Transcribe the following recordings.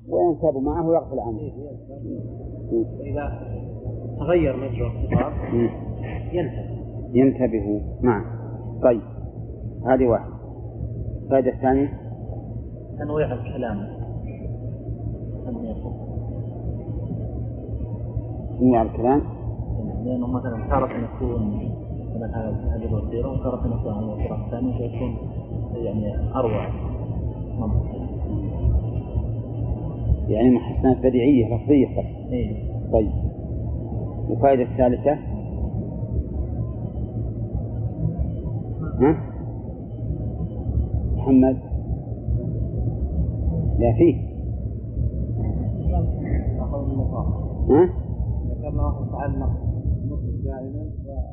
وينسب معه يغفل عنه. إذا تغير مجرى الخطاب ينتبه. نعم. طيب هذه واحد. الفائدة الثانية تنويع الكلام. تنويع الكلام لأنه مثلا تارة يكون مثلا هذه الوسيلة وتارة يكون على الوسيلة الثانية فيكون يعني أروع يعني محسنات بديعية لفظية. طيب الفائدة الثالثة محمد لا فيه ذكرنا تعلق نصف دائما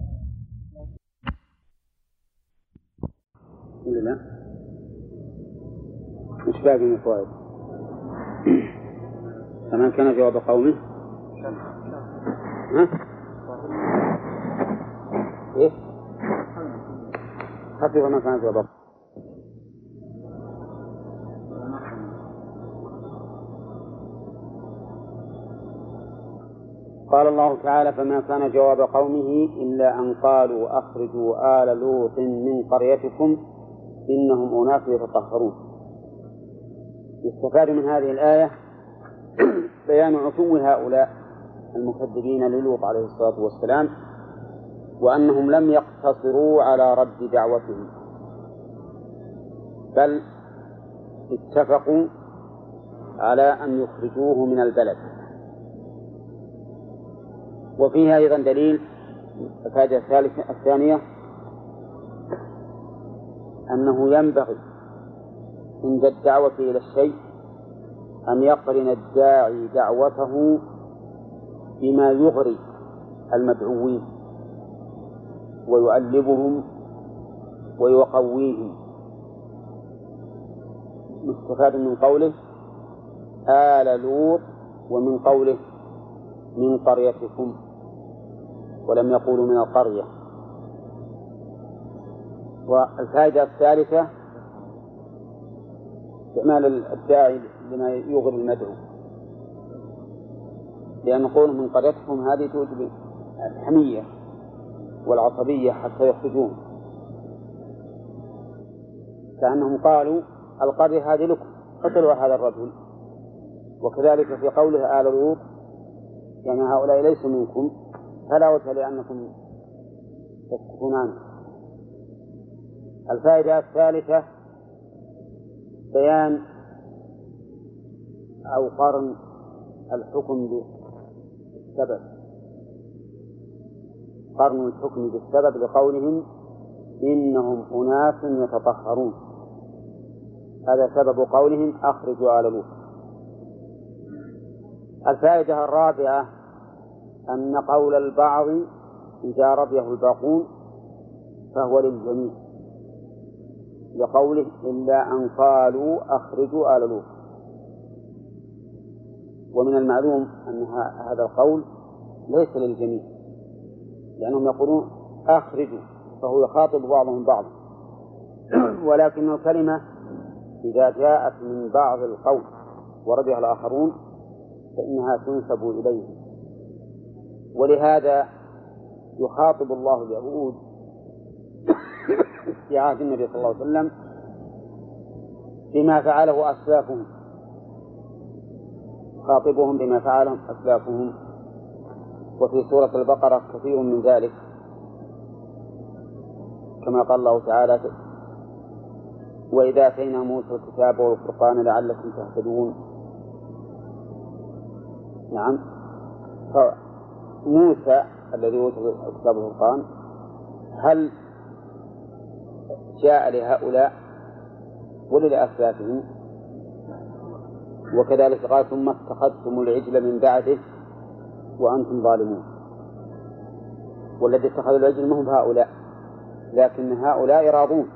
ولا لا؟ مش باقي من الفوائد. فمن كان جواب قومه ايه حتى ما كان جواب. قال الله تعالى فما كان جواب قومه إلا أن قالوا أخرجوا آل لوط من قريتكم إنهم أناس يتطهرون. يستفاد من هذه الآية بيان عتو هؤلاء المكذبين للوط عليه الصلاة والسلام، وأنهم لم يقتصروا على رد دعوتهم بل اتفقوا على أن يخرجوه من البلد. وفيها أيضا دليل الفائدة الثانية أنه ينبغي عند الدعوة إلى الشيء أن يقرن الداعي دعوته بما يغري المدعوين ويؤلبهم ويقويهم. مستفاد من قوله آل لوط ومن قوله من قريتكم ولم يقولوا من القرية. والفائدة الثالثة استعمال الداعي لما يغري المدعو، لأن قوله من قريتكم هذه توجب الحمية والعصبية حتى يخرجون، كأنهم قالوا القرية هذه لكم قتلوا هذا الرجل. وكذلك في قوله آل لوط يعني هؤلاء ليسوا منكم فلا وجه لأنكم تسكتون عنه. الفائدة الثالثة بيان أو قرن الحكم بالسبب، قرن الحكم بالسبب لقولهم إنهم أناس يتطهرون، هذا سبب قولهم أخرجوا آل لوط. الفائدة الرابعة أن قول البعض إذا رضيه الباقون فهو للجميع لقوله إلا أن قالوا أخرجوا آل لوط. ومن المعلوم أن هذا القول ليس للجميع، لأنهم يقولون أخرجوا فهو يخاطب بعضهم بعضا، ولكن الكلمة إذا جاءت من بعض القول ورضيها الآخرون فإنها تنسب إليه. ولهذا يخاطب الله اليهود في عهد النبي صلى الله عليه وسلم بما فعله أسلافهم، خاطبهم بما فعلهم أسلافهم. وفي سورة البقرة كثير من ذلك كما قال الله تعالى وإذا آتينا موسى الكتاب والفرقان لعلكم تهتدون. نعم، موسى الذي أوتي الكتاب والفرقان هل جاء لهؤلاء ولا لأسلافهم؟ وكذلك قال ثم اتخذتم العجل من بعده وأنتم ظالمون. والذي اتخذوا العجل ما هم هؤلاء، لكن هؤلاء راضون.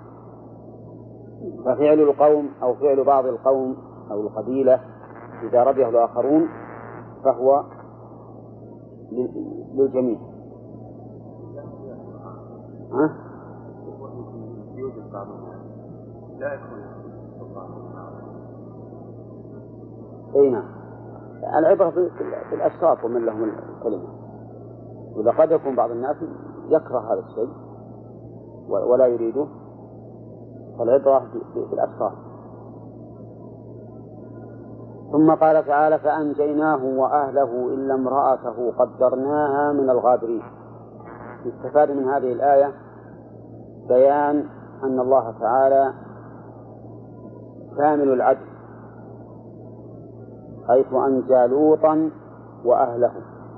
ففعل القوم أو فعل بعض القوم أو القبيلة إذا رضيه الآخرون فهو للجميع. أي نعم. العبرة في الأشخاص ومن لهم الكلمة، وإذا قد يكون بعض الناس يكره هذا الشيء ولا يريده، فالعبرة بالأشخاص. ثم قال تعالى: فأنجيناه وأهله إلا امرأته قدرناها من الغابرين. يستفاد من هذه الآية بيان أن الله تعالى كامل العدل، حيث أنجى لوطا وأهله.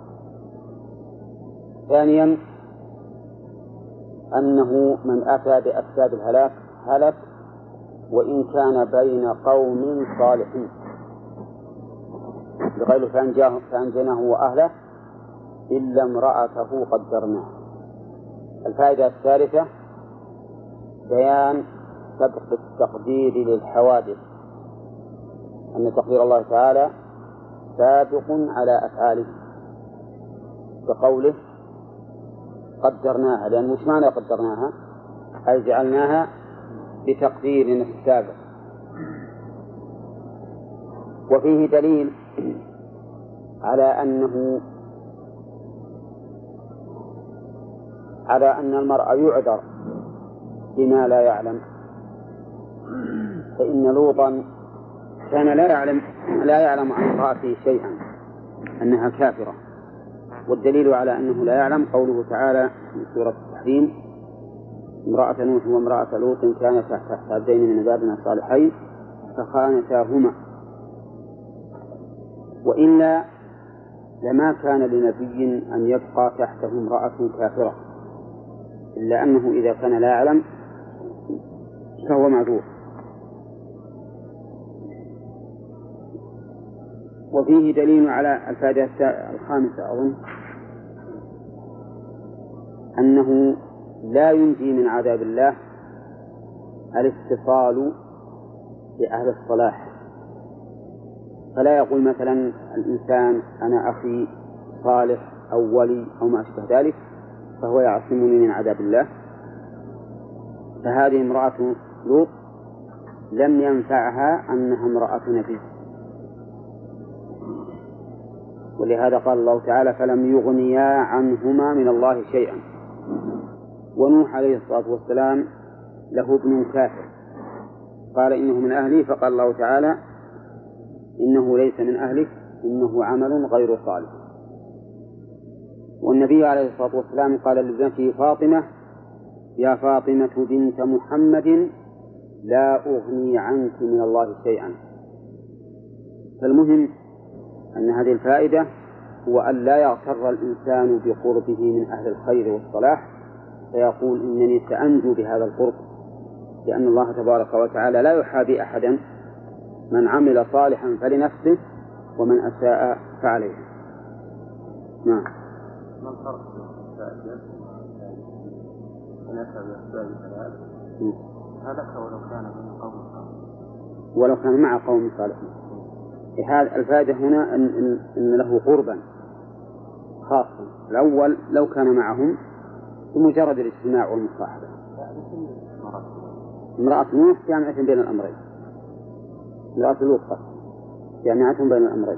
ثانيا أنه من أتى بأسباب الهلاك هلك وإن كان بين قوم صالحين، بقوله فأنجيناه وأهله إلا امرأته قدرناها. الفائدة الثالثة بيان سبق التقدير للحوادث، أن تقدير الله تعالى سابق على أفعاله، بقوله قدرناها، لأن مش معنى قدرناها أي جعلناها بتقدير السابق. وفيه دليل على أن المرء يعذر بما لا يعلم، فإن لوطا كان لا يعلم عن امرأته شيئا، أنها كافرة. والدليل على أنه لا يعلم قوله تعالى في سورة التحريم: امرأة نوح وامرأة لوط كانتا تحت عبدين من عبادنا الصالحين فخانتاهما. وإلا لما كان لنبي أن يبقى تحته امرأة كافرة، إلا أنه إذا كان لا يعلم فهو معذور. وفيه دليل على الفائدة الخامسة أظن أنه لا ينجي من عذاب الله الاتصال بأهل الصلاح، فلا يقول مثلا الإنسان أنا أخي صالح أو ولي أو ما أشبه ذلك فهو يعصمني من عذاب الله. فهذه امرأة لوط لم ينفعها أنها امرأة نبي، ولهذا قال الله تعالى: فلم يغنيا عنهما من الله شيئا. ونوح عليه الصلاة والسلام له ابن كافر قال إنه من أهلي، فقال الله تعالى: إنه ليس من أهلك إنه عمل غير صالح. والنبي عليه الصلاة والسلام قال لابنته فاطمة: يا فاطمة بنت محمد لا أغني عنك من الله شيئا. فالمهم أن هذه الفائدة هو أن لا يغتر الإنسان بقربه من أهل الخير والصلاح فيقول إنني سأنجو بهذا القرب، لأن الله تبارك وتعالى لا يحابي أحدا، من عمل صالحا فلنفسه ومن أساء فعليه. نعم. ما الفرق بين الفائدة ونفع بأسباب الهلاك هلك ولو كان من قوم صالحين؟ ولو كان مع قوم صالحين. الفائدة هنا أن له قربا خاصا. الأول لو كان معهم بمجرد الاجتماع والمصاحبة. امرأة نوح جامعة بين الأمرين، امرأة لوط جامعة بين الأمرين.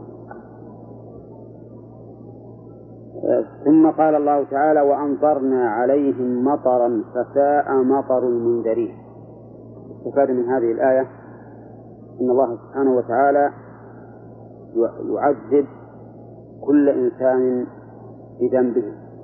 ثم قال الله تعالى: وأمطرنا عليهم مطرا فساء مطر المنذرين. استفاد من هذه الآية أن الله سبحانه وتعالى يعذب كل إنسان بذنبه،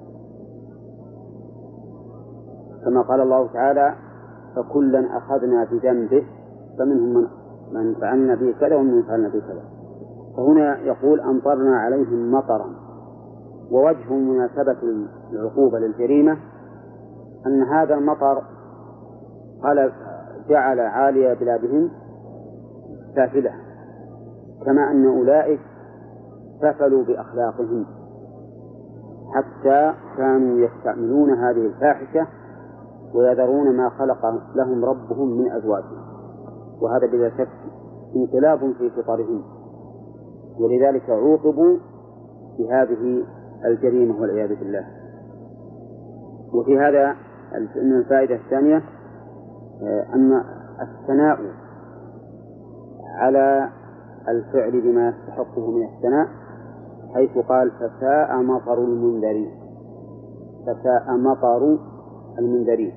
كما قال الله تعالى: فكلا أخذنا بذنبه فمنهم من فعلنا به كذا ومن فعلنا به كذا. فهنا يقول أمطرنا عليهم مطرا، ووجه مناسبة العقوبة للجريمة أن هذا المطر جعل عالي بلادهم سافلة، كما أن أولئك سفلوا بأخلاقهم حتى كانوا يستعملون هذه الفاحشة ويذرون ما خلق لهم ربهم من أزواجهم، وهذا بلا شك انقلاب في فطرهم، ولذلك عوقبوا بهذه الجريمة والعياذ بالله. وفي هذا من الفائدة الثانية أن الثناء على الفعل بما يستحقه من الثناء، حيث قال فساء مطر المنذرين. فساء مطر المنذرين.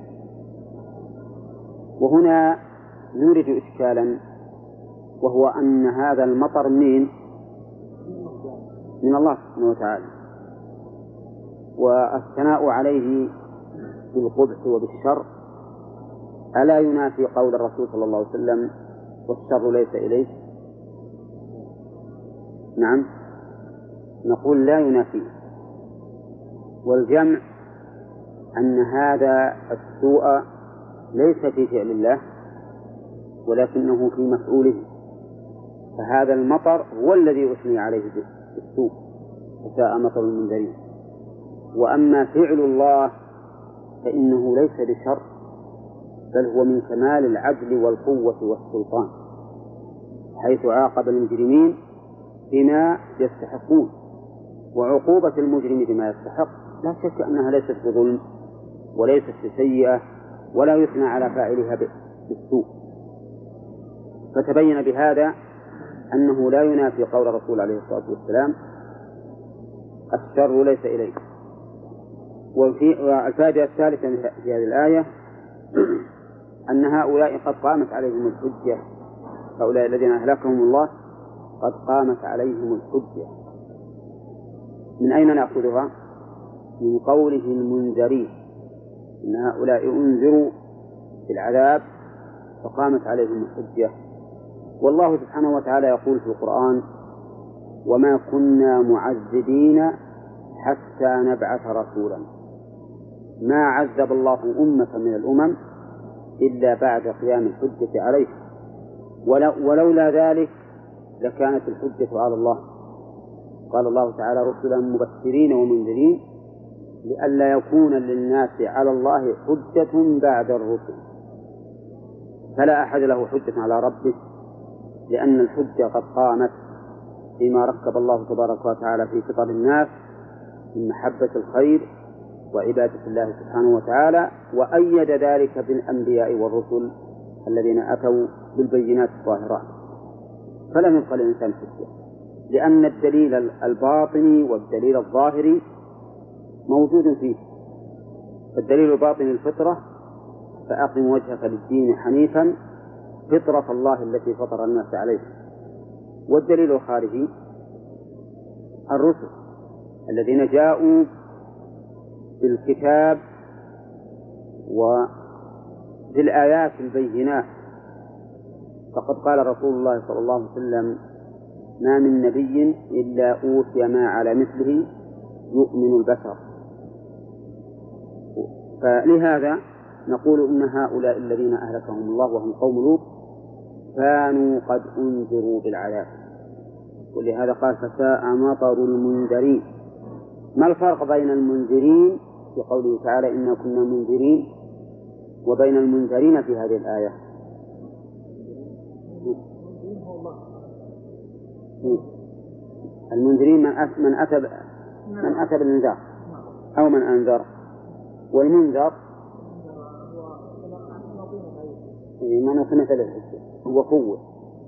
وهنا نورد إشكالا، وهو أن هذا المطر من الله سبحانه وتعالى، والثناء عليه بالقبح وبالشر ألا ينافي قول الرسول صلى الله عليه وسلم والشر ليس إليه؟ نعم، نقول لا ينافي. والجمع أن هذا السوء ليس في فعل الله ولكنه في مفعوله، فهذا المطر هو الذي أثني عليه بالسوء فساء مطر المنذرين. وأما فعل الله فإنه ليس بشر، بل هو من كمال العدل والقوة والسلطان، حيث عاقب المجرمين بما يستحقون. وعقوبة المجرم بما يستحق لا شك أنها ليست بظلم وليست بسيئة ولا يثنى على فاعلها بالسوء. فتبين بهذا أنه لا ينافي قول الرسول عليه الصلاة والسلام الشر ليس إليه. والفائدة الثالثة في هذه الآية أن هؤلاء قد قامت عليهم الحجة، هؤلاء الذين أهلكهم الله قد قامت عليهم الحجة. من أين نأخذها؟ من قوله المنذرين، إن هؤلاء أنذروا بالعذاب فقامت عليهم الحجة. والله سبحانه وتعالى يقول في القرآن وما كنا معذبين حتى نبعث رسولا. ما عذب الله أمة من الأمم إلا بعد قيام الحجة عليه، ولولا ذلك لكانت الحجة على الله. قال الله تعالى رسلا مبشرين ومنذرين لئلا يكون للناس على الله حجة بعد الرسل. فلا أحد له حجة على ربه، لأن الحجة قد قامت فيما ركب الله تبارك وتعالى في فطر الناس من محبة الخير وعبادة الله سبحانه وتعالى، وأيد ذلك بالأنبياء والرسل الذين أتوا بالبينات الظاهرات. فلم يبق للإنسان حجة، لأن الدليل الباطني والدليل الظاهري موجود فيه. الدليل الباطني الفطرة، فأقم وجهك للدين حنيفا فطرة الله التي فطر الناس عليها. والدليل الخارجي الرسل الذين جاءوا بالكتاب وبالآيات البينات. فقد قال رسول الله صلى الله عليه وسلم ما من نبي إلا أوتي ما على مثله يؤمن البشر. فلهذا نقول إن هؤلاء الذين أهلكهم الله وهم قوم لوط كانوا قد أنذروا بالعذاب، ولهذا قال فساء مطر المنذرين. ما الفرق بين المنذرين في قوله تعالى إنا كنا منذرين وبين المنذرين في هذه الآية؟ المنذرين من أتى بالإنذار أو من أنذر، والمنذر من أقنت للحجة وقوة.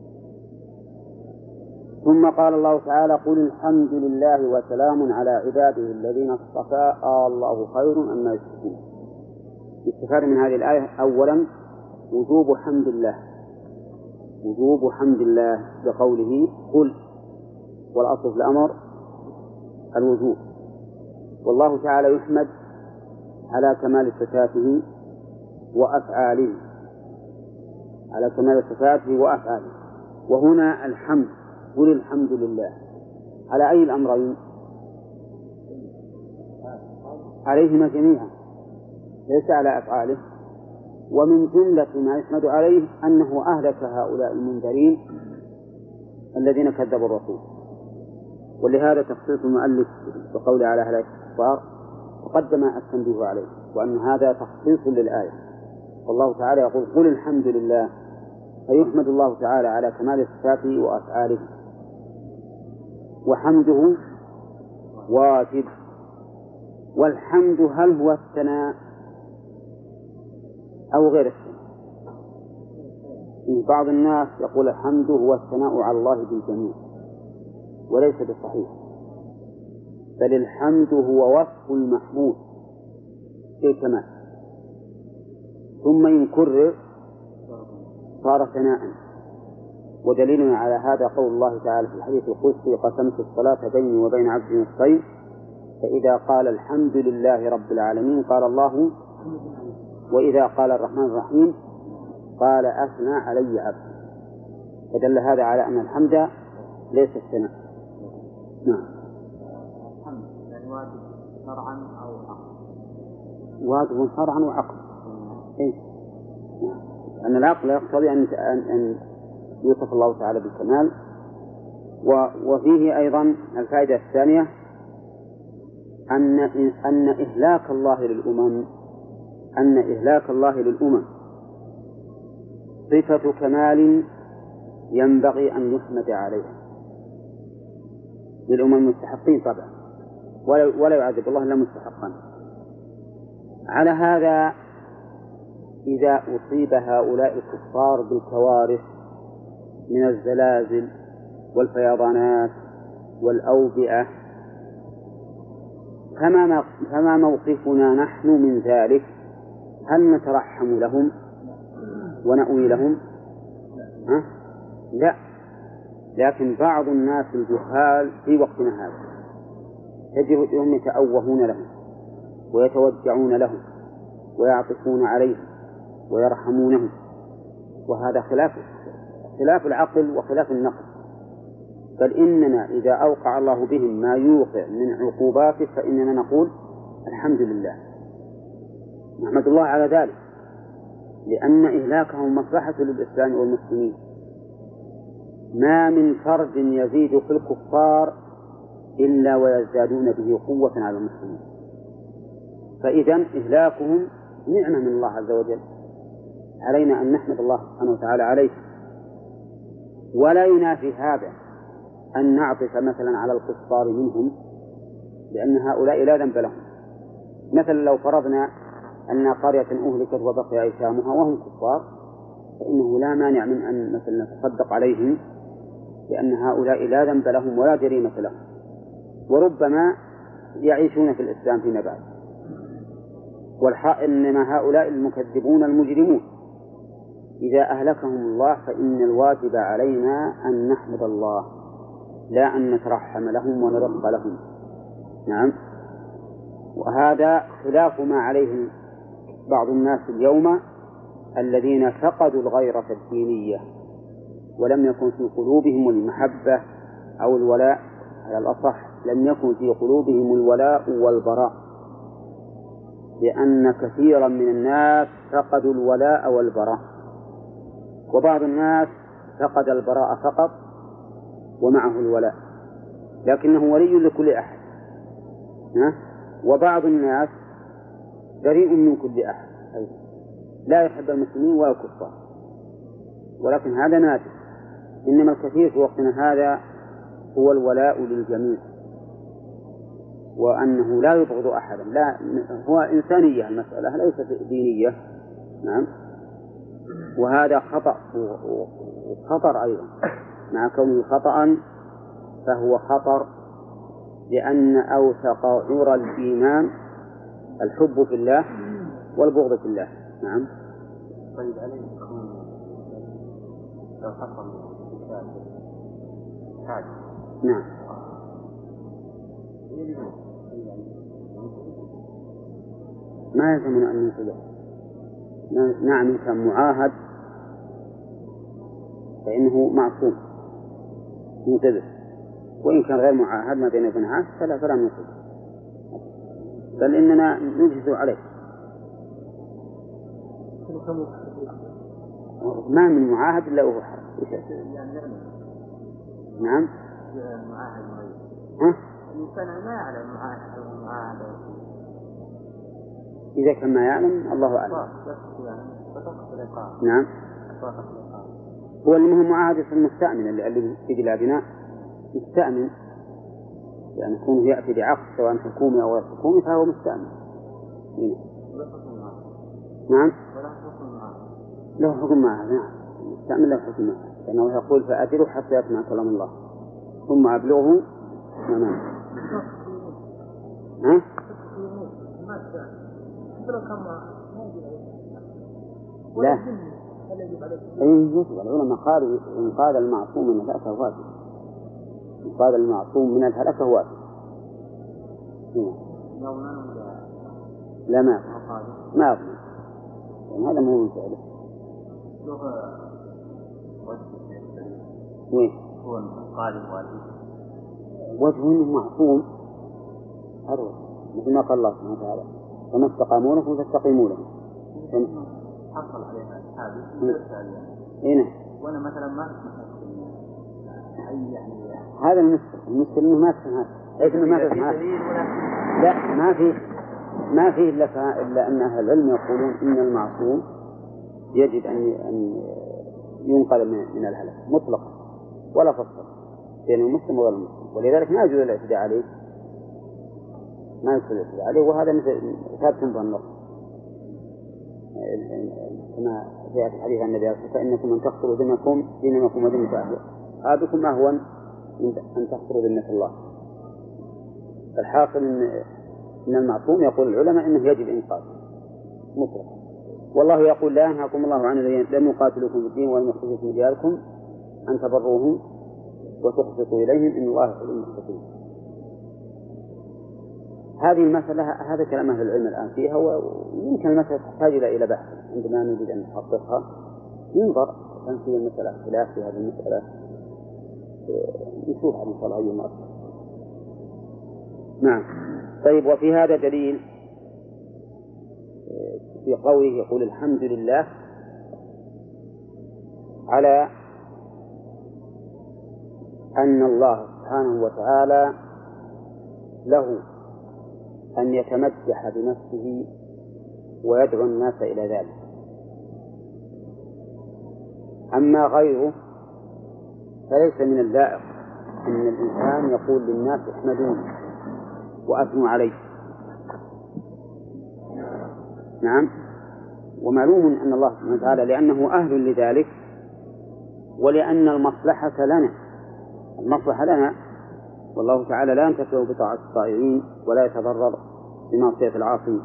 ثم قال الله تعالى قل الحمد لله وسلام على عباده الذين اصطفى الله خير أما يشركون. يستفاد من هذه الآية أولا وجوب حمد الله، وجوب حمد الله بقوله قل، والأصل في الأمر الوجوب. والله تعالى يحمد على كمال صفاته وأفعاله، على كمال صفاته وأفعاله. وهنا الحمد قل الحمد لله على أي الأمرين؟ عليهما جميعا، ليس على أفعاله. ومن جملة ما يحمد عليه أنه أهلك هؤلاء المنذرين الذين كذبوا الرسول. ولهذا تخصيص المؤلف بقول على هلاك الكفار وقدم التنبيه عليه، وأن هذا تخصيص للآية. والله تعالى يقول قل الحمد لله، فيحمد الله تعالى على كمال صفاته وأفعاله. وحمده واجب. والحمد هل هو الثناء أو غير الثناء؟ بعض الناس يقول الحمد هو الثناء على الله بالجميع، وليس بالصحيح، بل الحمد هو وصف المحمود بالكمال، ثم إن كرر صار ثناء. ودليلنا على هذا قول الله تعالى في الحديث القدسي: قسمت الصلاة بيني وبين عبدي نصفين، فإذا قال الحمد لله رب العالمين قال الله، وإذا قال الرحمن الرحيم قال أثنى علي عبدي. فدل هذا على أن الحمد ليس الثناء. نعم. الحمد يعني واجب شرعا أو عقلا؟ واجب شرعا وعقلا. إيه؟ أن العقل يقتضي أن يوصف الله تعالى بالكمال. وفيه أيضا الفائدة الثانية أن إهلاك الله للأمم صفة كمال ينبغي أن يحمد عليها للأمم المستحقين طبعا، ولا يعذب الله إلا مستحقا. على هذا إذا أصيب هؤلاء الكفار بالكوارث من الزلازل والفيضانات والأوبئة، فما موقفنا نحن من ذلك؟ هل نترحم لهم ونأوي لهم؟ لا. لكن بعض الناس الجهال في وقتنا هذا تجدهم يتأوهون لهم ويتوجعون لهم ويعطفون عليهم ويرحمونهم، وهذا خلاف العقل وخلاف النقل. بل إننا إذا أوقع الله بهم ما يوقع من عقوباته فإننا نقول الحمد لله، نحمد الله على ذلك، لأن إهلاكهم مصلحة للإسلام والمسلمين. ما من فرد يزيد في الكفار إلا ويزدادون به قوة على المسلمين، فإذا إهلاكهم نعمة من الله عز وجل، علينا أن نحمد الله سبحانه وتعالى عليه. ولا ينافي هذا أن نعطف مثلا على الكفار منهم، لأن هؤلاء لا ذنب لهم. مثلا لو فرضنا أن قرية أهلكت وبقي أيتامها وهم كفار، فإنه لا مانع من أن مثلا نتصدق عليهم، لأن هؤلاء لا ذنب لهم ولا جريمة لهم، وربما يعيشون في الإسلام فيما بعد. إنما هؤلاء المكذبون المجرمون إذا أهلكهم الله فإن الواجب علينا أن نحمد الله، لا أن نترحم لهم ونرق لهم. نعم. وهذا خلاف ما عليه بعض الناس اليوم الذين فقدوا الغيرة الدينية ولم يكن في قلوبهم المحبة أو الولاء، على الأصح لم يكن في قلوبهم الولاء والبراء، لأن كثيرا من الناس فقدوا الولاء والبراء، وبعض الناس فقد البراء فقط ومعه الولاء لكنه ولي لكل أحد، وبعض الناس بريء من كل أحد لا يحب المسلمين ولا الكفار، ولكن هذا نادر. إنما الكثير في وقتنا هذا هو الولاء للجميع، وأنه لا يبغض أحدا، لا، هو إنسانية المسألة ليست دينية. نعم. وهذا خطأ وخطر أيضا، مع كونه خطأ فهو خطر، لأن أوثق عرى الإيمان الحب في الله والبغض في الله. نعم. طيب عليه يكون لو حصل حاجة. نعم. ما يلزمنا أن ننتبه. نعم، إن كان معاهد فإنه معصوم منتبه، وإن كان غير معاهد ما بين ابن فلا ننتبه، بل إننا نجهز عليه. ما من معاهد إلا وهو حرام. نعم. الإنسان ما يعلم معاهد إذا كان ما يعلم الله أعلم. نعم. هو اللي هو معاهد المستأمن اللي في بلادنا مستأمن، يعني يكون يأتي بعقد سواء حكومي أو غير حكومي فهو مستأمن. نعم. له حكم معاهد. نعم. يستعمل له حكمة، لأنه يقول فأجره حتى يسمع كلام الله ثم أبلغه منام. ها؟ لا. العلماء قالوا إن قال المعصوم من الهلكة واجب، إن قال المعصوم من الهلكة واجب. لا ما أظن، يعني هذا مو من فعله. وين؟ هو القادم واجب. وجه معصوم أروى، مثل ما قال الله سبحانه وتعالى فما استقاموا لكم فاستقيموا لهم. حصل عليها هذه هنا. وأنا مثلا ما أي يعني هذا المشكلة إنه ما تفهم هذا، حيث إنه ما تفهم. لا ما فيه إلا أن أهل العلم يقولون إن المعصوم يجب أن ينقل من الهلك مطلقا ولا فصل بين المسلم وغير المسلم، ولذلك ما يجوز الاعتداء عليه، ما يجوز الاعتداء عليه، وهذا مثل ثابت بالنص كما جاء في حديث النبي عليه الصلاة والسلام إنكم من تخسروا دينكم ودينكم هذاكم أهون من أن تخسروا ذمة الله. الحاصل إن المعصوم يقول العلماء إنه يجب إنقاذه مطلقا، والله يقول لا ينهاكم الله عن الذين لم يقاتلوكم في الدين ولم يخرجوكم من دياركم أن تبروهم وتقسطوا إليهم إن الله يحب المقسطين. هذه المسألة هذا كلام أهل العلم الآن فيها، ويمكن المسألة تحتاج إلى بحث عندما نريد أن نحققها ينظر كان في المسألة اختلاف في هذه المسألة نشوف إن شاء الله أي مرة. نعم. طيب، وفي هذا دليل في قوله يقول الحمد لله على أن الله سبحانه وتعالى له أن يتمدح بنفسه ويدعو الناس إلى ذلك، أما غيره فليس من اللائق أن الإنسان يقول للناس احمدوني وأثنوا عليه. نعم. ومعلوم أن الله سبحانه وتعالى لأنه أهل لذلك، ولأن المصلحة لنا، والله تعالى لا ينتفع بطاعة الطائعين ولا يتضرر بمعصية العاصين.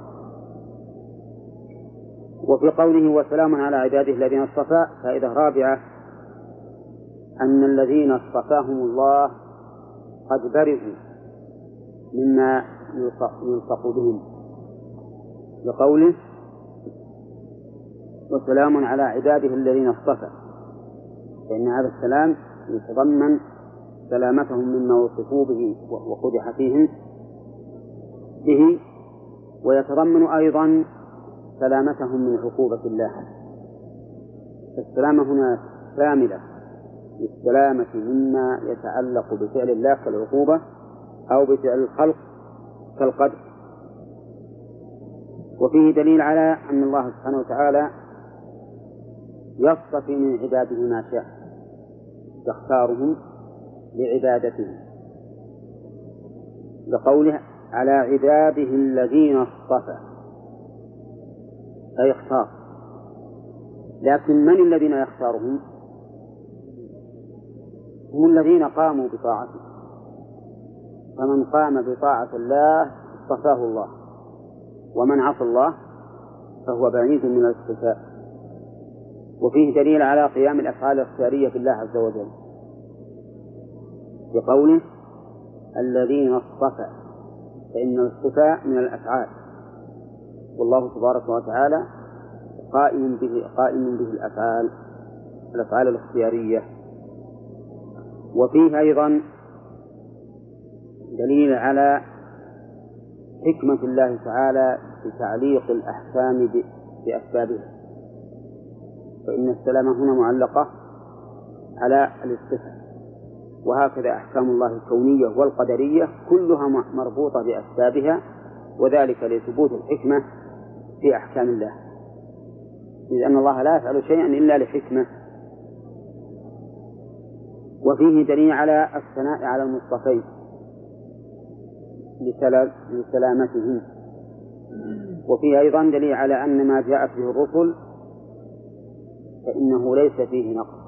وفي قوله وسلام على عباده الذين اصطفى فائدة رابعة أن الذين اصطفاهم الله قد برئوا مما يلصق بهم، لقوله وسلام على عباده الذين اصطفى، فإن هذا السلام يتضمن سلامتهم مما وصفوا به وقدح فيهم به، ويتضمن أيضا سلامتهم من عقوبة الله. السلامة هنا شاملة للسلامة مما يتعلق بفعل الله كالعقوبة أو بفعل الخلق كالقدر. وفيه دليل على أن الله سبحانه وتعالى يصطفي من عباده ما شاء، يختارهم لعبادته، لقوله على عباده الذين اصطفى، أي اختار. لكن من الذين يختارهم؟ هم الذين قاموا بطاعته، فمن قام بطاعة الله اصطفاه الله، ومن عصى الله فهو بعيد من الاصطفاء. وفيه دليل على قيام الأفعال الاختيارية بالله عز وجل بقوله الذين اصطفى، فإن الاصطفاء من الأفعال، والله تبارك وتعالى قائم به الأفعال الاختيارية. وفيه أيضا دليل على حكمة الله تعالى في تعليق الأحكام بأسبابها، فإن السلامة هنا معلقة على الاصطفاء، وهكذا أحكام الله الكونية والقدرية كلها مربوطة بأسبابها، وذلك لثبوت الحكمة في أحكام الله، إذ أن الله لا يفعل شيئا إلا لحكمة. وفيه دليل على الثناء على المصطفين لسلامتهم. وفيه أيضا دليل على أن ما جاءت به الرسل فإنه ليس فيه نقص،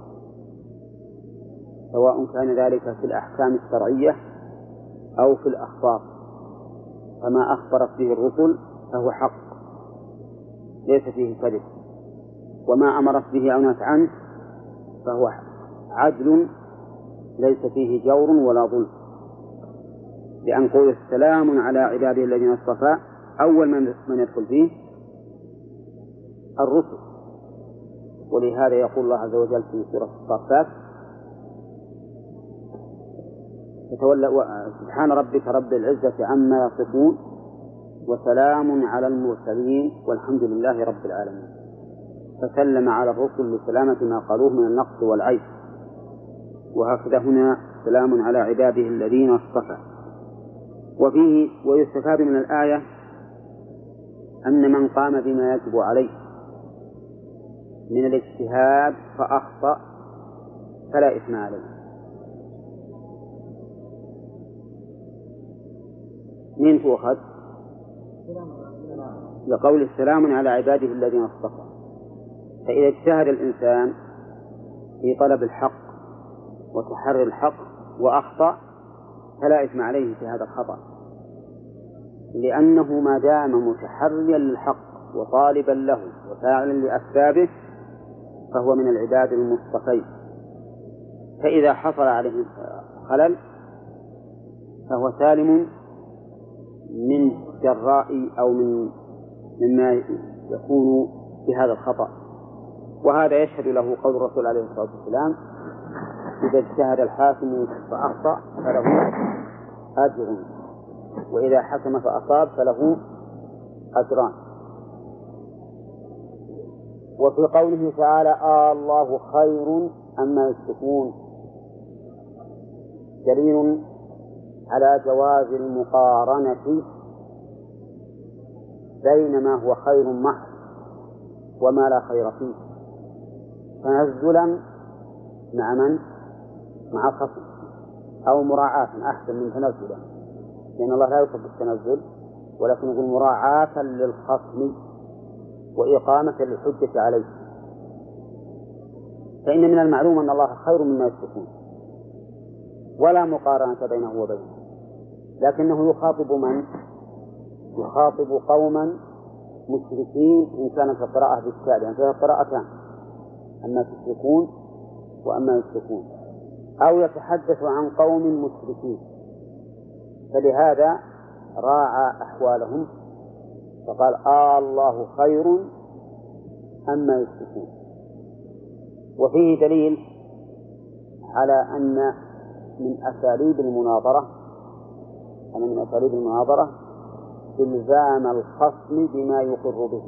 سواء كان ذلك في الأحكام الشرعية أو في الأخبار، فما أخبرت به الرسل فهو حق ليس فيه كذب، وما أمرت به أو نهت عنه فهو عدل ليس فيه جور ولا ظلم، لأن قول السلام على عباده الذين اصطفى أول من يدخل فيه الرسل. ولهذا يقول الله عز وجل في سورة الصافات: سبحان ربك رب العزة عما يصفون وسلام على المرسلين والحمد لله رب العالمين. فسلم على الرسل لسلامة ما قالوه من النقص والعيب. وهكذا هنا سلام على عباده الذين اصطفى. وفيه ويستفاد من الآية أن من قام بما يجب عليه من الاجتهاد فأخطأ فلا إثم عليه. من تؤخذ؟ لقول السلام على عباده الذين اصطفى. فإذا اجتهد الإنسان في طلب الحق وتحري الحق وأخطأ فلا إثم عليه في هذا الخطأ، لأنه ما دام متحريا للحق وطالبا له وفاعلا لأسبابه فهو من العباد المصطفين. فإذا حصل عليه خلل فهو سالم من جراء أو مما يكون بهذا الخطأ. وهذا يشهد له قول الرسول عليه الصلاة والسلام: إذا اجتهد الحاكم فأخطأ فله أجر، وإذا حكم فأصاب فله أجران. وفي قوله تعالى: الله خير أما يشركون دليل على جواز المقارنة بين ما هو خير محض وما لا خير فيه، تنزلا مع من؟ مع الخصم، أو مراعاة أحسن من تنزلا، لأن الله لا يحب التنزل، ولكن يقول مراعاة للخصم وإقامة للحجة عليه. فإن من المعلوم أن الله خير مما يشركون ولا مقارنة بينه وبينه، لكنه يخاطب من؟ يخاطب قوما مشركين إن كانت القراءة بالتالي، يعني فيها قراءتان: أما تشركون وأما يشركون، أو يتحدث عن قوم مشركين، فلهذا راعى أحوالهم فقال: الله خير أما يشركون. وفيه دليل على أن من أساليب المناظرة إلزام الخصم بما يقر به،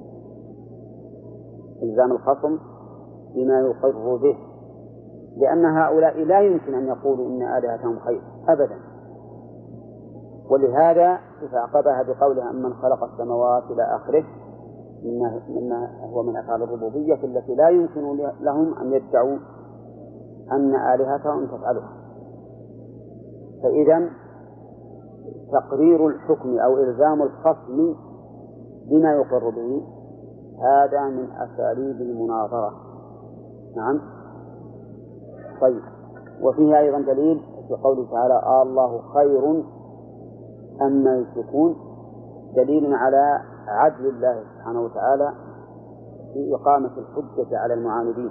إلزام الخصم بما يقر به، لأن هؤلاء لا يمكن أن يقولوا إن آلهتهم خير أبدا. ولهذا فعقبها بقولها: أمن خلق السماوات إلى آخره، مما هو من أفعال الربوبية التي لا يمكن لهم أن يدعوا أن آلهتهم تفعلها. فإذا تقرير الحكم أو إلزام الخصم بما يقر به هذا من أساليب المناظرة. نعم. طيب، وفيه أيضا دليل في قوله تعالى: الله خير أما يشركون، دليل على عدل الله سبحانه وتعالى في إقامة الحجة على المعاندين،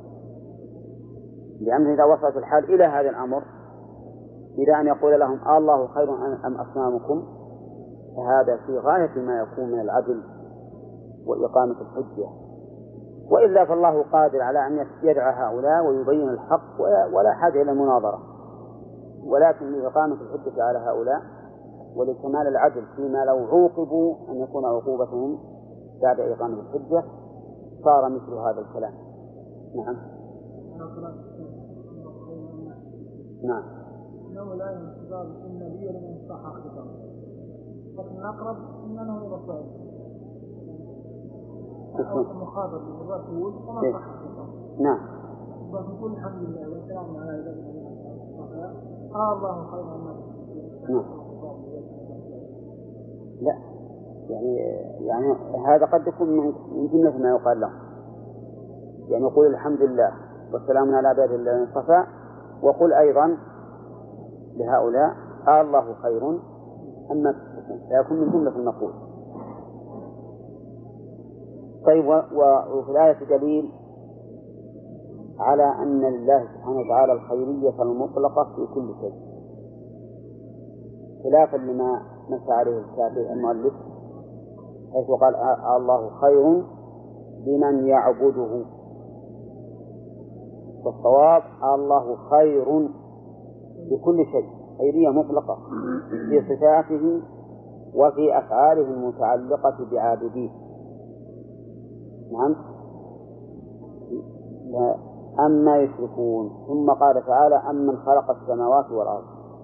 لأنه إذا وصلت الحال إلى هذا الأمر، إلى أن يقول لهم: الله خير أم أصنامكم، فهذا في غاية ما يكون من العدل وإقامة الحجة. وإلا فالله قادر على أن يدعى هؤلاء ويبين الحق ولا حاجة إلى المناظرة، ولكن لإقامة الحجة على هؤلاء ولكمال العدل فيما لو عوقبوا أن يكون عقوبتهم بعد إقامة الحجة صار مثل هذا الكلام. نعم. نعم. إنه لا ينتظر النبي لمن صح خطابه، لكن الأقرب إنه يبصر أو المخاطب بالرسول ومن صح خطابه. نعم. ونقول الحمد لله والسلام على عباد الله. الله خير مما نعم. لا، يعني هذا قد يكون من جملة ما يقال له، يعني يقول الحمد لله والسلام على عباد الله اصطفى، وقل أيضا لهؤلاء الله خير أما تشركون، فيكون من جملة المقول. طيب، وفي الآية دليل على أن لله سبحانه وتعالى الخيرية المطلقة في كل شيء، خلافا لما مشى عليه الشافعي المؤلف حيث قال الله خير بمن يعبده، والصواب الله خير بكل شيء، خيرية مطلقة في صفاته وفي أفعاله المتعلقة بعابديه. نعم. أما يشركون. ثم قال تعالى أمن خلق السماوات والأرض،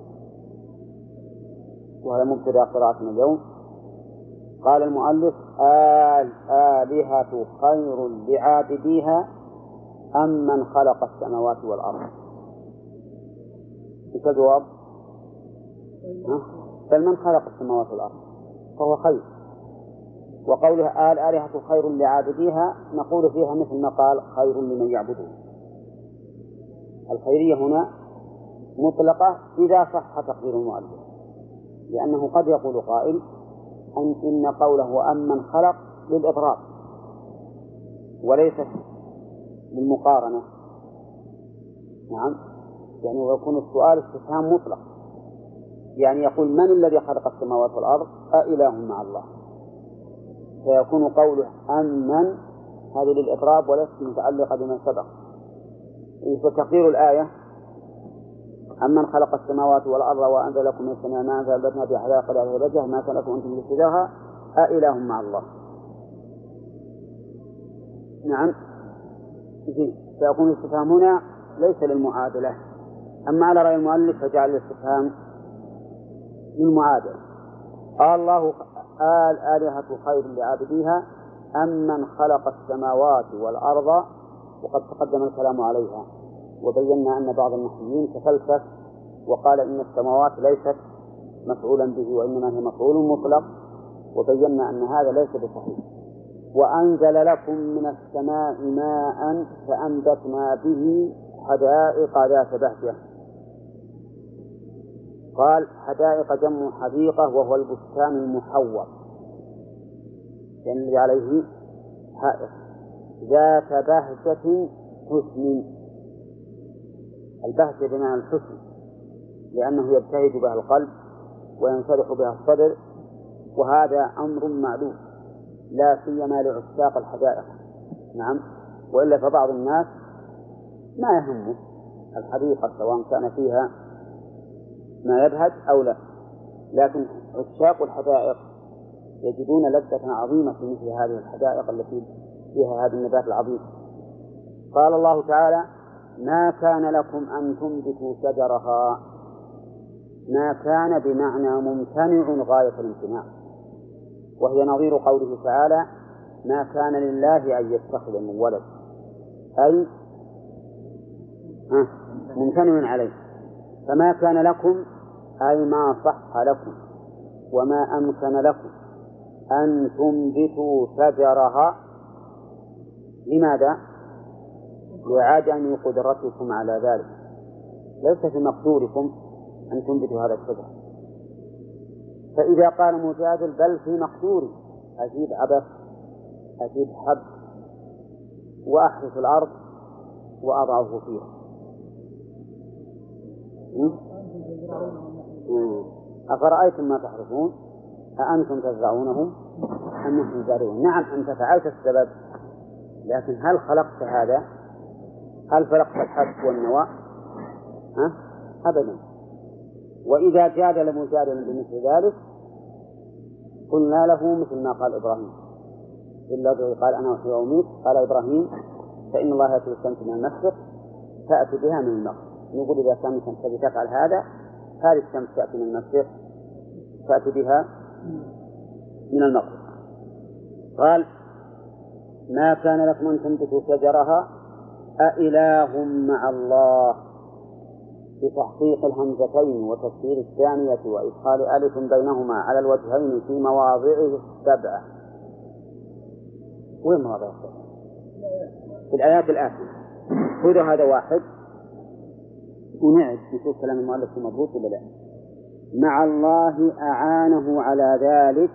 وهذا مبتدأ قراءتنا اليوم. قال المؤلف آلهة خير لعابديها أم من خلق السماوات والأرض؟ إيش الجواب؟ بل من خلق السماوات والأرض فهو خير. وقولها آلهة خير لعابديها نقول فيها مثل ما قال خير لمن يعبده. الخيرية هنا مطلقة إذا صح تقدير المؤلف، لأنه قد يقول قائل إن قوله أمن خلق للإضراب وليس للمقارنة. نعم، يعني ويكون السؤال استفهام مطلق، يعني يقول من الذي خلق السماوات والأرض أإله مع الله، فيكون قوله أمن هذه للإضراب وليست متعلقة بما سبق. فتقدير الآية أمن خلق السماوات والأرض وأنزل لكم من السماء ماء فأنبتنا به حدائق ذات ما سلكم أنتم لتجدوها أإله مع الله. نعم، فيكون الاستفهام هنا ليس للمعادلة. أما على رأي المؤلف فجعل الاستفهام للمعادلة. الله آلهة خير لعابديها أم من خلق السماوات والأرض، وقد تقدم الكلام عليها وبينا أن بعض النحويين تفلسف وقال إن السماوات ليست مفعولا به وإنما هي مفعول مطلق، وبينا أن هذا ليس بصحيح. وأنزل لكم من السماء ماء فأنبتنا به حدائق ذات بهجة. قال حدائق جمع حديقة وهو البستان المحوط، يعني عليه حائط ذات بهجة حسن. البهجة بمعنى الحسن، لأنه يبتهج بها القلب وينشرح بها الصدر، وهذا أمر معلوم لا سيما لعشاق الحدائق. نعم، وإلا فبعض الناس ما يهمه الحديقة سواء كان فيها ما يبهج أو لا، لكن عشاق الحدائق يجدون لذة عظيمة في مثل هذه الحدائق التي فيها هذا النبات العظيم. قال الله تعالى ما كان لكم أن تنبتوا شجرها. ما كان بمعنى ممتنع غاية الامتناع، وهي نظير قوله تعالى ما كان لله أن يتخذ من ولد، أي ممتنع عليه. فما كان لكم أي ما صح لكم وما أمكن لكم أن تنبتوا شجرها. لماذا؟ لعدم قدرتكم على ذلك، ليس في مقدوركم أن تنبتوا هذا الشجر. فإذا قال مجادل بل في مقدوري، أجيب عبث، أجيب حب وأحرث الأرض وأضعه فيها. أفرأيتم ما تحرثون أأنتم تزرعونه أم نحن الزارعون. نعم، أنت فعلت السبب، لكن هل خلقت هذا؟ هل خلقت الحب والنواة؟ أبدا. وإذا جادل مجادل بمثل ذلك قلنا له مثل ما قال إبراهيم الذي قال أنا أحيي وأميت. قال إبراهيم فإن الله يأتي بالشمس من المشرق تأتي بها من المغرب. نقول إذا كان الشمس تفعل هذا، هذه الشمس تأتي من المشرق تأتي بها من المغرب. قال ما كان لكم أن تنبتوا شجرها أإله مع الله، بتحقيق الهمزتين وتسهيل الثانية وإدخال ألف بينهما على الوجهين في مواضعه 7. وين مواضعه 7؟ في الآيات الآتية. خذوا هذا واحد ونعد نشوف كلام المؤلف مضبوط ولا لا. مع الله أعانه على ذلك،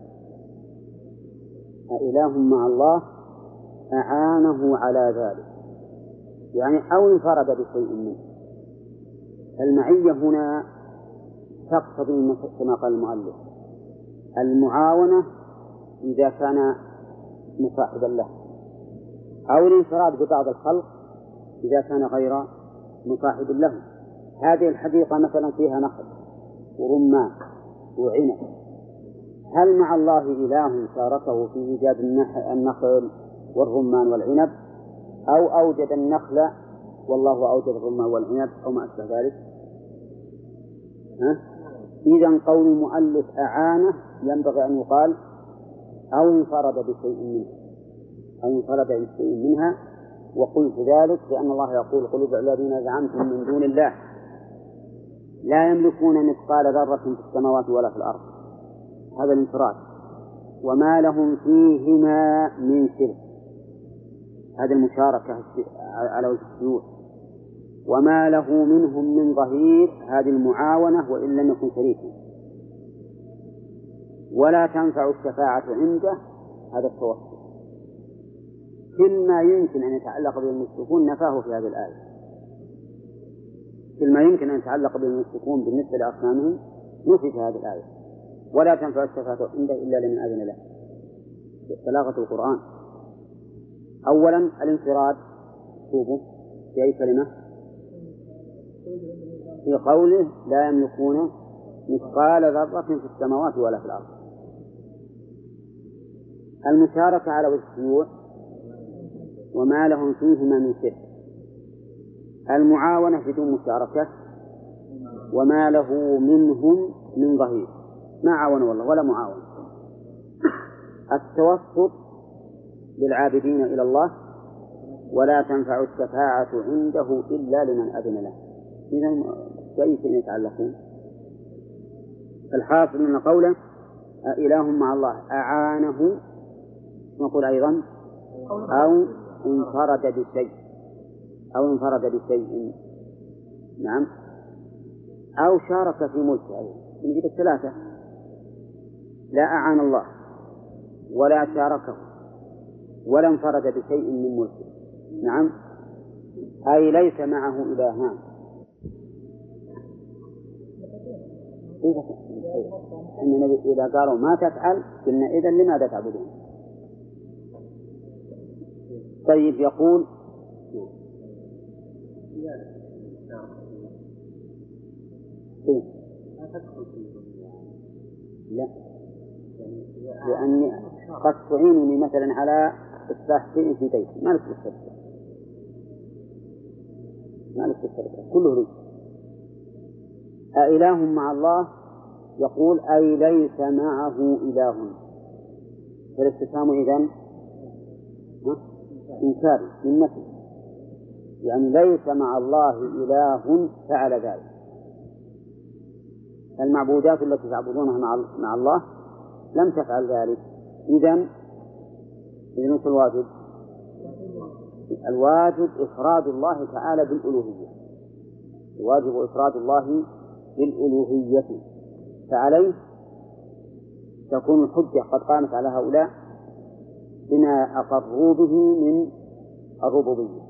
أإله مع الله أعانه على ذلك، يعني أو انفرد بشيء منه. المعية هنا تقتضي كما قال المؤلف المعاونة إذا كان مصاحبا له، أو الانفراد ببعض الخلق إذا كان غير مصاحب له. هذه الحديقة مثلا فيها نخل ورمان وعنب، هل مع الله إله شاركه في إيجاد النخل والرمان والعنب، أو أوجد النخل والله أوجد الرمان والعنب أو ما أشبه ذلك؟ إذن قول المؤلف أعانه ينبغي أن يقال أو انفرد بشيء منها، أو انفرد بشيء منها. وقلت ذلك لأن الله يقول قل ادعوا الذين زعمتم من دون الله لا يملكون مثقال ذرة في السماوات ولا في الأرض، هذا الانفراد، وما لهم فيهما من شرك، هذه المشاركة على وجه الشيوع، وما له منهم من ظهير، هذه المعاونة وإن لم يكن شريكا، ولا تنفع الشفاعة عنده، هذا التوسل. كل ما يمكن أن يتعلق بالمشركون نفاه في هذه الآية، كل ما يمكن أن يتعلق بالمشركون بالنسبة لأصنامهم نفي في هذه الآية. ولا تنفع الشفاعة عنده إلا لمن أذن له. بلاغة القرآن. أولا الانفراد شوفوا في أي كلمة؟ في قوله لا يملكون مثقال ذرة في السماوات ولا في الأرض. المشاركة على وجه الشيوع وما لهم فيهما من شرك. المعاونة بدون مشاركة وما له منهم من ظهير، ما عاون والله ولا معاون. التوسط للعابدين إلى الله ولا تنفع الشفاعة عنده إلا لمن أذن له. إذن بأي شيء يتعلقون؟ الحاصل من قوله إله مع الله أعانه، نقول أيضا أو انفرد بشيء، أو انفرد بشيء، نعم، أو شارك في ملكه أيضا. نجد الثلاثة، لا أعان الله ولا شاركه ولا انفرد بشيء من ملكه، نعم، أي ليس معه إلهان. إذا قالوا ما تفعل قلنا إذن لماذا تعبدون؟ طيب يقول لا، لأني قد تعينني مثلا على إصلاح شيء في بيتي، ما لك بالشركة، ما لك بالشركة، كله لي. أإله مع الله؟ يقول أي ليس معه إله، فالاستفهام إذن إنكاري من نفي، يعني ليس مع الله إله فعل ذلك. المعبودات التي تعبدونها مع الله لم تفعل ذلك. إذن الواجب إفراد الله تعالى بالألوهية، الواجب إفراد الله بالألوهية، فعليه تكون الحجة قد قامت على هؤلاء بما أقروا به من الربوبية.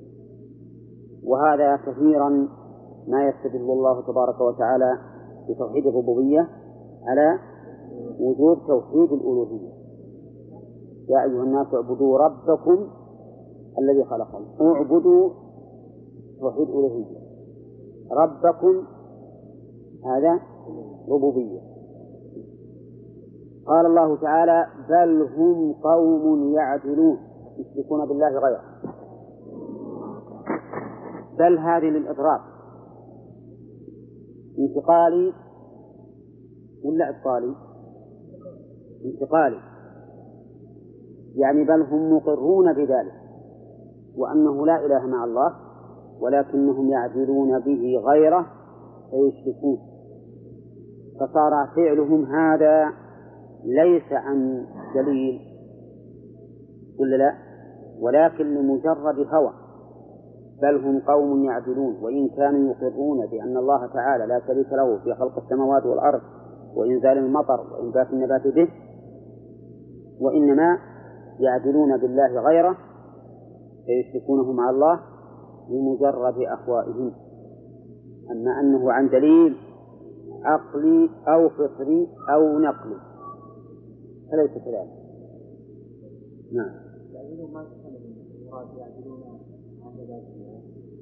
وهذا كثيرا ما يستدل الله تبارك وتعالى بتوحيد الربوبية على وجود توحيد الألوهية. يا أيها الناس اعبدوا ربكم الذي خلقكم، اعبدوا توحيد الألوهية، ربكم هذا ربوبية. قال الله تعالى بل هم قوم يعدلون يشركون بالله غيره. بل هذه للإضراب، انتقالي ولا إبطالي؟ انتقالي، يعني بل هم مقرون بذلك وأنه لا إله مع الله، ولكنهم يعدلون به غيره فيشركون، فصار فعلهم هذا ليس عن دليل ولا لا، ولكن لمجرد هوى، بل هم قوم يعدلون وإن كانوا يقرون بأن الله تعالى لا شريك له في خلق السماوات والأرض وإنزال المطر وإنبات النبات به، وإنما يعدلون بالله غيره فيشركونه مع الله بمجرد أهوائهم. أما أنه عن دليل عقلي أو فطري أو نقلي فليس كذلك. نعم. يعدلون ما تكلم المراد يعدلون عن ذاتهم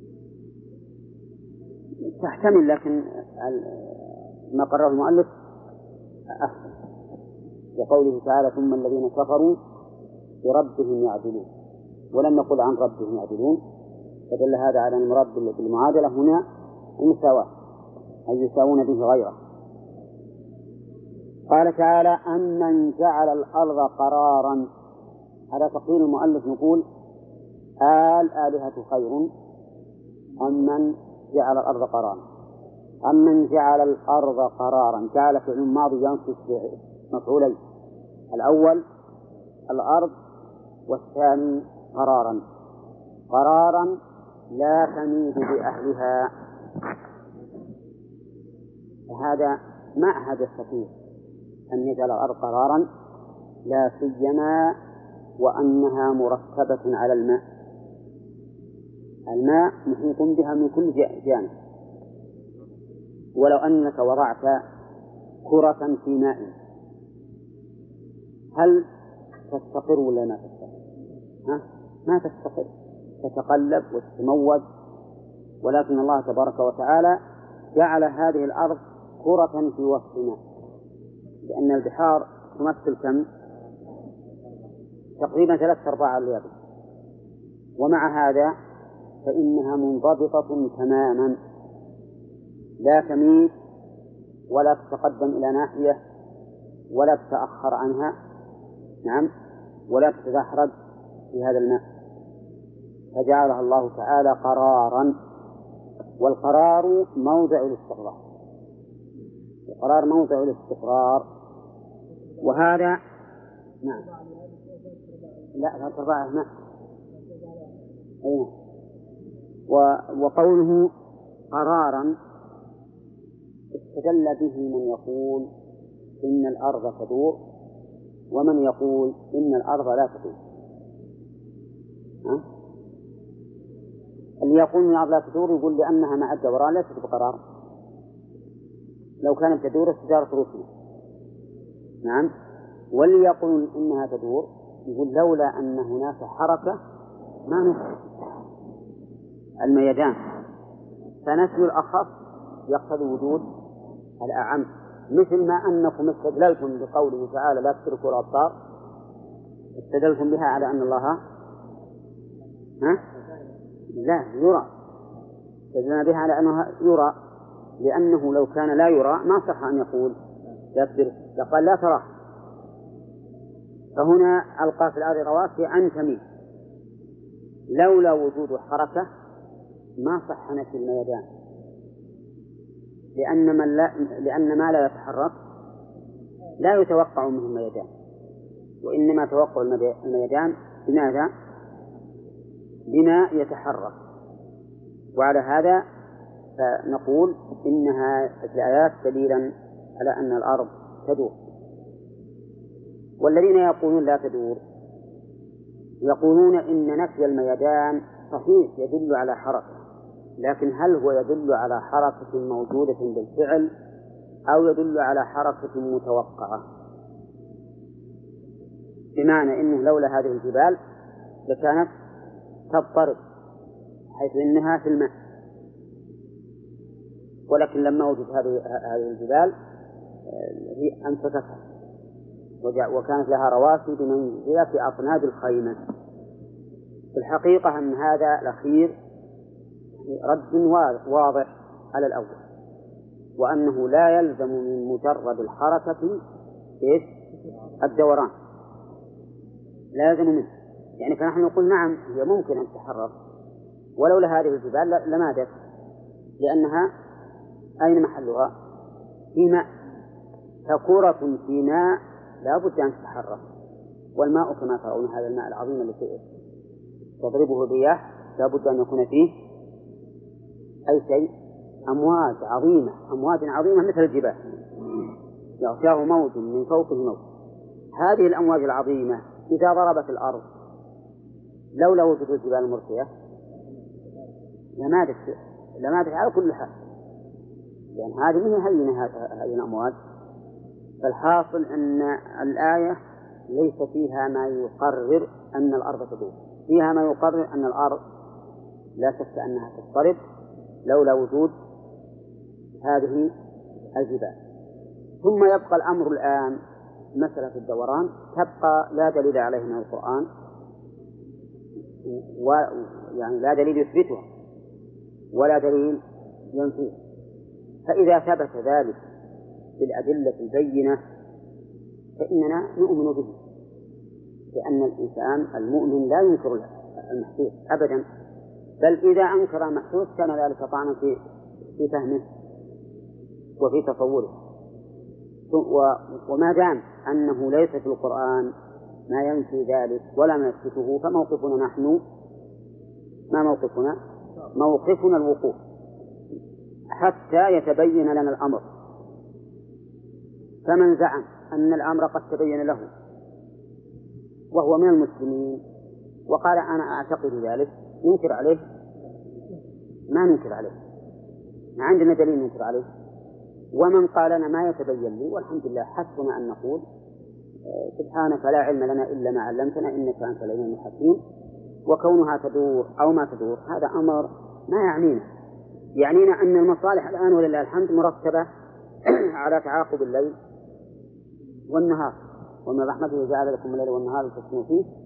تحتمل، لكن ما قرره المؤلف أحسن، وقوله تعالى ثم الذين كفروا بربهم يعدلون، ولم نقل عن ربهم يعدلون، فدل هذا على المراد بالمعادلة هنا المساواة، أي يساوون به غيره. قال تعالى أمن جعل الأرض قرارا، هذا تقدير المؤلف، نقول الآلهة خير أمن جعل الأرض قرارا. أمن جعل الأرض قرارا، جعل فعل ماضي ينصب مفعولين، الأول الأرض والثاني قرارا. قرارا لا تميد بأهلها، فهذا ما أحد يستطيع أن يجعل الأرض قرارا، لا سيما وأنها مركبة على الماء. الماء محيط بها من كل جانب، ولو أنك وضعت كرة في ماء هل تستقر ولا ما تستقر؟ ما تستقر، تتقلب وتتموج. ولكن الله تبارك وتعالى جعل هذه الأرض كرة في وسط ماء، لأن البحار تمثل كم؟ تقريبا 3/4 اليابس، ومع هذا فإنها منضبطة تماما، لا تميل ولا تتقدم إلى ناحية ولا تتأخر عنها، نعم، ولا تتدحرج في هذا الماء، فجعلها الله تعالى قرارا. والقرار موضع الاستقرار، القرار موضع الاستقرار، وهذا نعم لا تربع ماء. وقوله قرارا استدل به من يقول إن الأرض تدور ومن يقول إن الأرض لا تدور. اللي يقول إن الأرض لا تدور يقول لأنها مع الدوران ليست بقرار، لو كانت تدور استدارت روسيا، نعم. واللي يقول إنها تدور يقول لولا أن هناك حركة ما نفع الميدان، فنفي الأخف يقتضي وجود الأعم، مثل ما أنكم استدللتم بقوله تعالى لا تتركوا الأبصار، استدلتم بها على أن الله لا يرى، استدلنا بها على أنه يرى، لأنه لو كان لا يرى ما صح أن يقول لا تترك، لقال لا تراه. فهنا ألقى في الأرض رواسي أن تميل، لولا وجود حركة ما صح نفي الميدان، لأن ما لا يتحرك لا يتوقع منه الميدان، وإنما توقع الميدان بماذا؟ بما يتحرك. وعلى هذا فنقول إنها الآيات دليلا على أن الأرض تدور. والذين يقولون لا تدور يقولون إن نفي الميدان صحيح يدل على حركة، لكن هل هو يدل على حركة موجودة بالفعل أو يدل على حركة متوقعة؟ بمعنى إنه لولا هذه الجبال لكانت تضطرب حيث إنها في الماء، ولكن لما وجد هذه الجبال هي أنفتتها وكانت لها رواسي بمنزلة أطناب الخيمة. في الحقيقة أن هذا الأخير رد واضح على الأول، وأنه لا يلزم من مجرد الحركة الدوران، لا يلزم منه. يعني فنحن نقول نعم هي ممكن أن تتحرك ولولا هذه الجبال لمادت، لأنها أين محلها؟ في ماء، فكرة في ماء لا بد أن تتحرك، والماء كما ترون هذا الماء العظيم الذي تضربه الرياح لا بد أن يكون فيه أي شيء أمواج عظيمة مثل الجبال يغشاه موج من فوقه موج. هذه الأمواج العظيمة إذا ضربت الأرض لولا وجود الجبال المرسية لماتت على كل حال، لأن هذه من هينة هذه الأمواج. فالحاصل أن الآية ليس فيها ما يقرر أن الأرض تدور، فيها ما يقرر أن الأرض لا شك أنها تضطرب لولا وجود هذه الجبال. ثم يبقى الأمر الآن مسألة الدوران تبقى لا دليل عليه من القرآن، ويعني لا دليل يثبتها ولا دليل ينفيها. فإذا ثبت ذلك بالأدلة البينة فإننا نؤمن به، لأن الإنسان المؤمن لا ينكر المحسوس أبدا، بل إذا أنكر المحسوس كان ذلك طعنا في فهمه وفي تصوره. وما دام أنه ليس في القرآن ما ينفي ذلك ولا ما يثبته فموقفنا نحن ما موقفنا؟ موقفنا الوقوف حتى يتبين لنا الأمر. فمن زعم أن الأمر قد تبين له وهو من المسلمين وقال أنا أعتقد ذلك ننكر عليه؟ ما ننكر عليه، ما عندنا دليل ننكر عليه. ومن قال أنا ما يتبين لي والحمد لله حسبنا أن نقول سبحانك لا علم لنا إلا ما علمتنا إنك أنت العليم الحكيم. وكونها تدور أو ما تدور هذا أمر ما يعنينا أن المصالح الآن ولله الحمد مرتبة على تعاقب الليل والنهار، ومن رحمته جعل لكم الليل والنهار لتسكنوا فيه